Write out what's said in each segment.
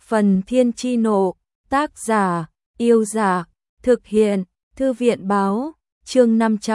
Phần Thiên Chi Nộ, tác giả, Yêu Giả, thực hiện, Thư viện Báo, chương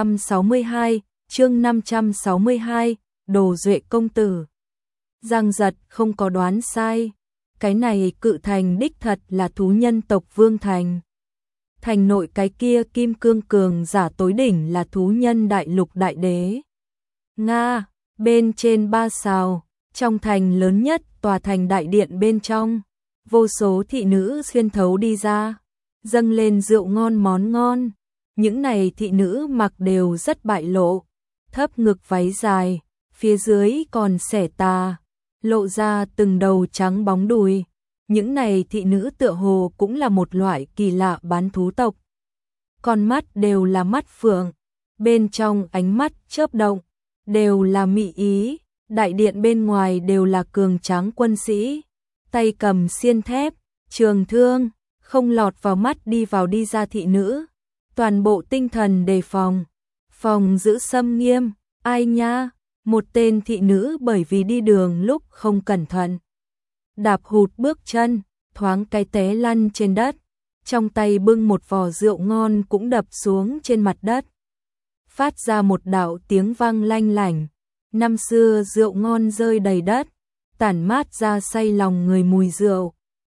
562, Đồ Duệ Công Tử. Giang Giật không có đoán sai, cái này Cự Thành đích thật là thú nhân tộc Vương Thành. Thành nội cái kia kim cương cường giả tối đỉnh là thú nhân đại lục đại đế. Nga, bên trên 3 sao, trong thành lớn nhất tòa thành đại điện bên trong, vô số thị nữ xuyên thấu đi ra, dâng lên rượu ngon món ngon. Những này thị nữ mặc đều rất bại lộ, thấp ngực váy dài, phía dưới còn xẻ tà, lộ ra từng đầu trắng bóng đùi. Những này thị nữ tựa hồ cũng là một loại kỳ lạ bán thú tộc. Con mắt đều là mắt phượng, bên trong ánh mắt chớp động, đều là mị ý, đại điện bên ngoài đều là cường tráng quân sĩ, tay cầm xiên thép, trường thương, không lọt vào mắt đi vào đi ra thị nữ, toàn bộ tinh thần đề phòng, phòng giữ xâm nghiêm. Ai nha, một tên thị nữ bởi vì đi đường lúc không cẩn thận, đạp hụt bước chân, thoáng cái té lăn trên đất, trong tay bưng một vò rượu ngon cũng đập xuống trên mặt đất, phát ra một đạo tiếng vang lanh lảnh. Năm xưa rượu ngon rơi đầy đất, tản mát ra say lòng người mùi rượu.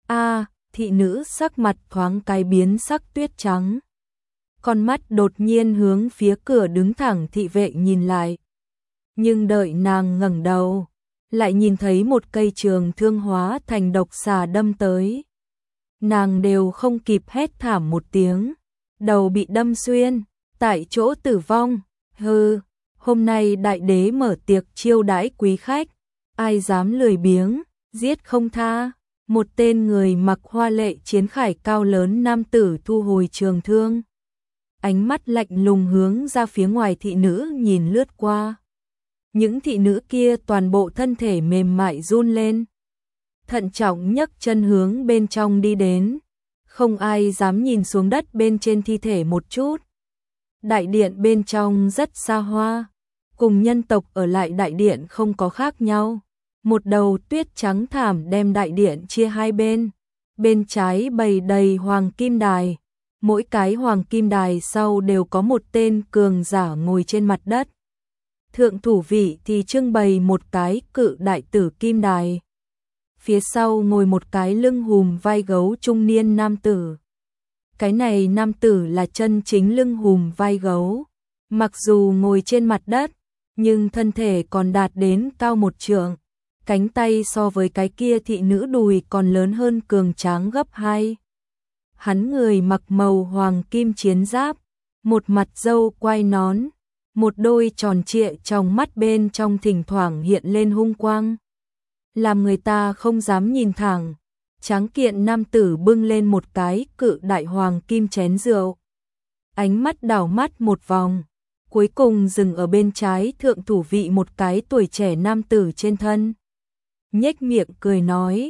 Thị nữ sắc mặt thoáng cái biến sắc tuyết trắng, con mắt đột nhiên hướng phía cửa đứng thẳng thị vệ nhìn lại. Nhưng đợi nàng ngẩng đầu, lại nhìn thấy một cây trường thương hóa thành độc xà đâm tới. Nàng đều không kịp hét thảm một tiếng, đầu bị đâm xuyên, tại chỗ tử vong. Hừ, hôm nay đại đế mở tiệc chiêu đãi quý khách, ai dám lười biếng, giết không tha. Một tên người mặc hoa lệ chiến khải cao lớn nam tử thu hồi trường thương, ánh mắt lạnh lùng hướng ra phía ngoài thị nữ nhìn lướt qua. Những thị nữ kia toàn bộ thân thể mềm mại run lên, thận trọng nhấc chân hướng bên trong đi đến, không ai dám nhìn xuống đất bên trên thi thể một chút. Đại điện bên trong rất xa hoa, cùng nhân tộc ở lại đại điện không có khác nhau. Một đầu tuyết trắng thảm đem đại điện chia hai bên, bên trái bày đầy hoàng kim đài, mỗi cái hoàng kim đài sau đều có một tên cường giả ngồi trên mặt đất. Thượng thủ vị thì trưng bày một cái cự đại tử kim đài, phía sau ngồi một cái lưng hùm vai gấu trung niên nam tử. Cái này nam tử là chân chính lưng hùm vai gấu, mặc dù ngồi trên mặt đất, nhưng thân thể còn đạt đến cao 1 trượng. Cánh tay so với cái kia thị nữ đùi còn lớn hơn cường tráng gấp 2. Hắn người mặc màu hoàng kim chiến giáp, một mặt râu quai nón, một đôi tròn trịa trong mắt bên trong thỉnh thoảng hiện lên hung quang, làm người ta không dám nhìn thẳng. Tráng kiện nam tử bưng lên một cái cự đại hoàng kim chén rượu, ánh mắt đảo mắt một vòng, cuối cùng dừng ở bên trái thượng thủ vị một cái tuổi trẻ nam tử trên thân. Nhếch miệng cười nói,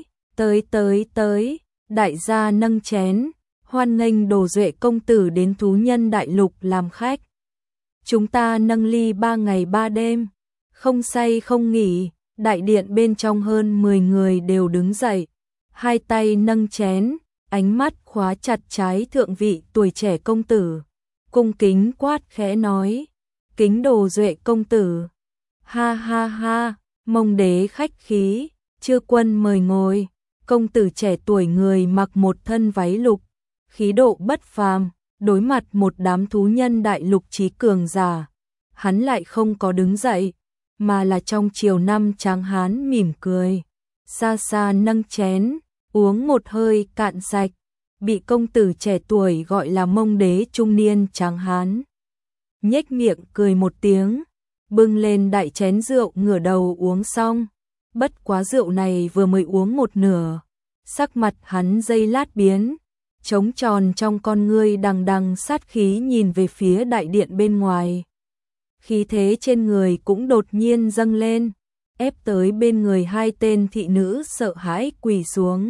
tới, đại gia nâng chén, hoan nghênh Đồ Duệ công tử đến thú nhân đại lục làm khách. Chúng ta nâng ly 3 ngày 3 đêm, không say không nghỉ. Đại điện bên trong hơn 10 người đều đứng dậy, hai tay nâng chén, ánh mắt khóa chặt trái thượng vị tuổi trẻ công tử, cung kính quát khẽ nói, kính Đồ Duệ công tử. Ha ha ha, Mông đế khách khí, chư quân mời ngồi. Công tử trẻ tuổi người mặc một thân váy lục, khí độ bất phàm, đối mặt một đám thú nhân đại lục trí cường giả, hắn lại không có đứng dậy, mà là trong chiều năm tráng hán mỉm cười, xa xa nâng chén, uống một hơi cạn sạch, bị công tử trẻ tuổi gọi là Mông đế trung niên tráng hán. Nhếch miệng cười một tiếng, bưng lên đại chén rượu ngửa đầu uống xong, bất quá rượu này vừa mới uống một nửa, sắc mặt hắn giây lát biến, trống tròn trong con ngươi đằng đằng sát khí nhìn về phía đại điện bên ngoài. Khí thế trên người cũng đột nhiên dâng lên, ép tới bên người hai tên thị nữ sợ hãi quỳ xuống.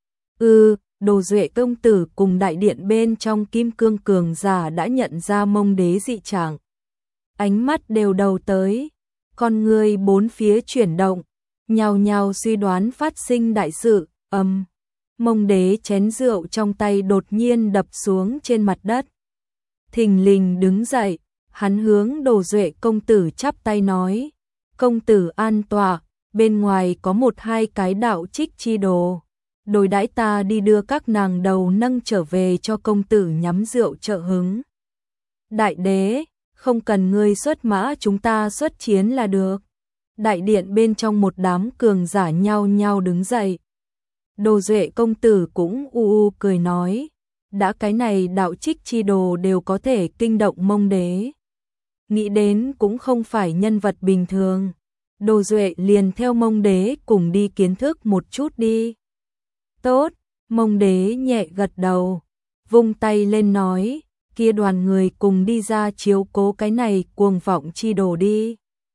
Đồ Duệ công tử cùng đại điện bên trong kim cương cường giả đã nhận ra Mông đế dị trạng, ánh mắt đều đầu tới, con người bốn phía chuyển động, nhào nhào suy đoán phát sinh đại sự. Mông Đế chén rượu trong tay đột nhiên đập xuống trên mặt đất. Thình lình đứng dậy, hắn hướng Đồ Duệ công tử chắp tay nói: "Công tử an tọa, bên ngoài có 1-2 cái đạo trích chi đồ, đối đãi ta đi đưa các nàng đầu nâng trở về cho công tử nhắm rượu trợ hứng." Đại đế, không cần ngươi xuất mã, chúng ta xuất chiến là được. Đại điện bên trong một đám cường giả nhao nhao đứng dậy. Đồ Duệ công tử cũng cười nói: đã cái này đạo trích chi đồ đều có thể kinh động Mông Đế, nghĩ đến cũng không phải nhân vật bình thường. Đồ Duệ liền theo Mông Đế cùng đi kiến thức một chút đi. Tốt, Mông Đế nhẹ gật đầu, vung tay lên nói: kia đoàn người cùng đi ra chiếu cố cái này cuồng vọng chi đồ đi.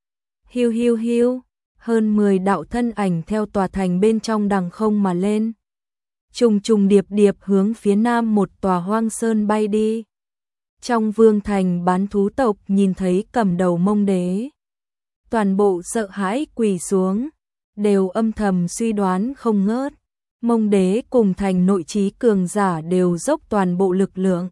Hiu hiu hiu, hơn 10 đạo thân ảnh theo tòa thành bên trong đằng không mà lên, trùng trùng điệp điệp hướng phía nam một tòa hoang sơn bay đi. Trong vương thành bán thú tộc nhìn thấy cầm đầu Mông Đế, toàn bộ sợ hãi quỳ xuống, đều âm thầm suy đoán không ngớt. Mông Đế cùng thành nội trí cường giả đều dốc toàn bộ lực lượng,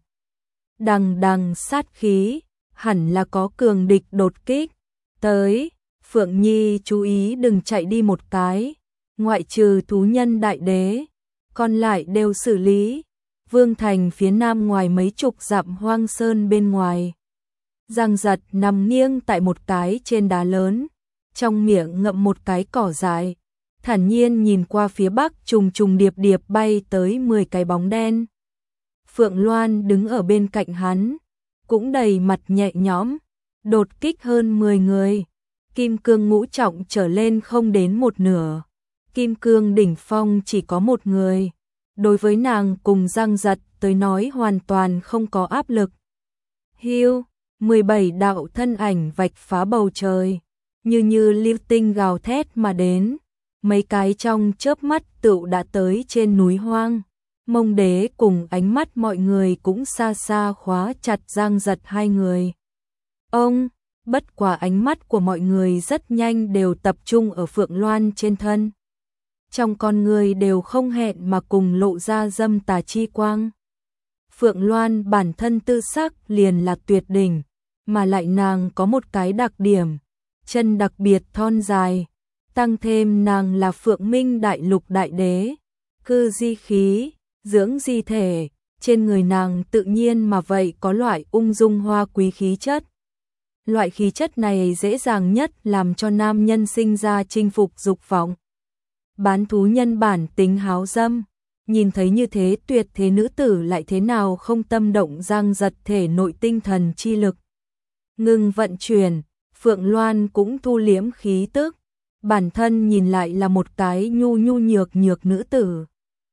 đằng đằng sát khí, hẳn là có cường địch đột kích tới. Phượng Nhi chú ý đừng chạy đi một cái, ngoại trừ thú nhân đại đế, còn lại đều xử lý. Vương thành phía nam ngoài mấy chục dặm hoang sơn bên ngoài, Giang Giật nằm nghiêng tại một cái trên đá lớn, trong miệng ngậm một cái cỏ dại, thản nhiên nhìn qua phía bắc trùng trùng điệp điệp bay tới 10 cái bóng đen. Phượng Loan đứng ở bên cạnh hắn, cũng đầy mặt nhẹ nhõm, đột kích hơn 10 người, kim cương ngũ trọng trở lên không đến một nửa, kim cương đỉnh phong chỉ có một người. Đối với nàng cùng Giang Giật tới nói hoàn toàn không có áp lực. Hiu, 17 đạo thân ảnh vạch phá bầu trời, như lưu tinh gào thét mà đến, mấy cái trong chớp mắt tựu đã tới trên núi hoang. Mông Đế cùng ánh mắt mọi người cũng xa xa khóa chặt Giang Giật hai người. Bất quả ánh mắt của mọi người rất nhanh đều tập trung ở Phượng Loan trên thân. Trong con người đều không hẹn mà cùng lộ ra dâm tà chi quang. Phượng Loan bản thân tư sắc liền là tuyệt đỉnh, mà lại nàng có một cái đặc điểm, chân đặc biệt thon dài, tăng thêm nàng là Phượng Minh đại lục đại đế, cư di khí, dưỡng di thể, trên người nàng tự nhiên mà vậy có loại ung dung hoa quý khí chất. Loại khí chất này dễ dàng nhất làm cho nam nhân sinh ra chinh phục dục vọng. Bán thú nhân bản tính háo dâm, nhìn thấy như thế tuyệt thế nữ tử lại thế nào không tâm động. Giang Giật thể nội tinh thần chi lực ngừng vận chuyển, Phượng Loan cũng thu liễm khí tức, bản thân nhìn lại là một cái nhu nhược nữ tử.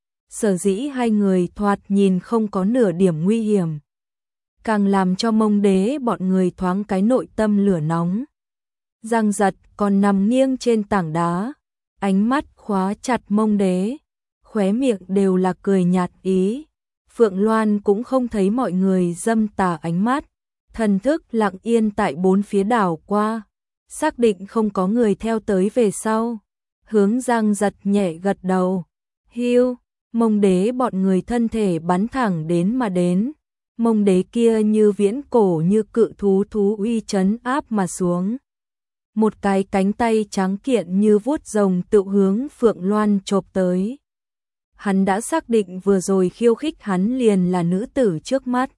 Sở dĩ hai người thoạt nhìn không có nửa điểm nguy hiểm, càng làm cho Mông Đế bọn người thoáng cái nội tâm lửa nóng. Giang Giật còn nằm nghiêng trên tảng đá, ánh mắt khóa chặt Mông Đế, khóe miệng đều là cười nhạt ý. Phượng Loan cũng không thấy mọi người dâm tà ánh mắt, thần thức lặng yên tại bốn phía đảo qua, xác định không có người theo tới về sau, hướng Giang Giật nhẹ gật đầu. Hiu, Mông Đế bọn người thân thể bắn thẳng đến mà đến. Mông Đế kia như viễn cổ như cự thú uy trấn áp mà xuống. Một cái cánh tay trắng kiện như vuốt rồng tự hướng Phượng Loan chộp tới. Hắn đã xác định vừa rồi khiêu khích hắn liền là nữ tử trước mắt.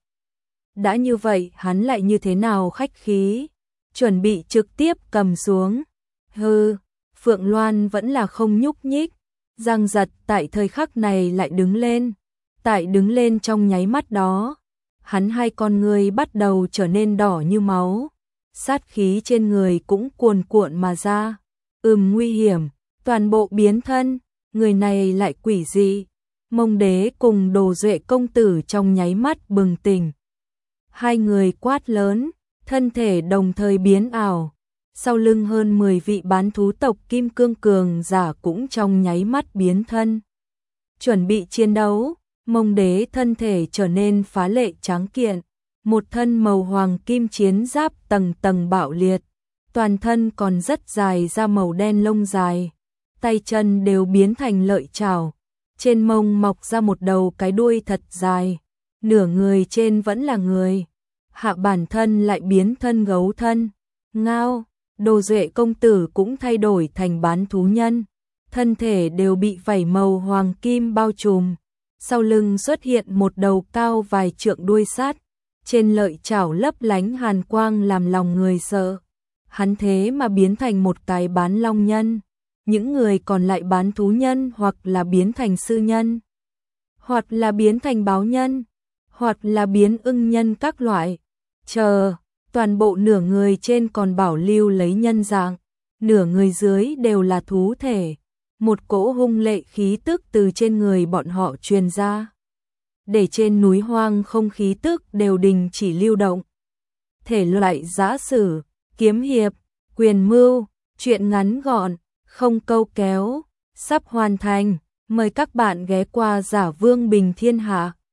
Đã như vậy hắn lại như thế nào khách khí, chuẩn bị trực tiếp cầm xuống. Hừ, Phượng Loan vẫn là không nhúc nhích. Giang Giật tại thời khắc này lại đứng lên. Tại đứng lên trong nháy mắt đó, hắn hai con người bắt đầu trở nên đỏ như máu. Sát khí trên người cũng cuồn cuộn mà ra. Nguy hiểm, toàn bộ biến thân, người này lại quỷ dị. Mông Đế cùng Đồ Duệ công tử trong nháy mắt bừng tỉnh. Hai người quát lớn, thân thể đồng thời biến ảo. Sau lưng hơn 10 vị bán thú tộc kim cương cường giả cũng trong nháy mắt biến thân. Chuẩn bị chiến đấu, Mông Đế thân thể trở nên phá lệ tráng kiện. Một thân màu hoàng kim chiến giáp tầng tầng bạo liệt, toàn thân còn rất dài ra màu đen lông dài, tay chân đều biến thành lợi chảo, trên mông mọc ra một đầu cái đuôi thật dài, nửa người trên vẫn là người, hạ bản thân lại biến thân gấu thân. Ngao, Đồ Duệ công tử cũng thay đổi thành bán thú nhân, thân thể đều bị vảy màu hoàng kim bao trùm, sau lưng xuất hiện một đầu cao vài trượng đuôi sát, trên lợi chảo lấp lánh hàn quang làm lòng người sợ. Hắn thế mà biến thành một cái bán long nhân, những người còn lại bán thú nhân hoặc là biến thành sư nhân, hoặc là biến thành báo nhân, hoặc là biến ưng nhân các loại. Toàn bộ nửa người trên còn bảo lưu lấy nhân dạng, nửa người dưới đều là thú thể. Một cỗ hung lệ khí tức từ trên người bọn họ truyền ra, để trên núi hoang không khí tức đều đình chỉ lưu động. Thể loại giã sử, kiếm hiệp, quyền mưu, truyện ngắn gọn, không câu kéo, sắp hoàn thành. Mời các bạn ghé qua Giả Vương Bình Thiên Hạ.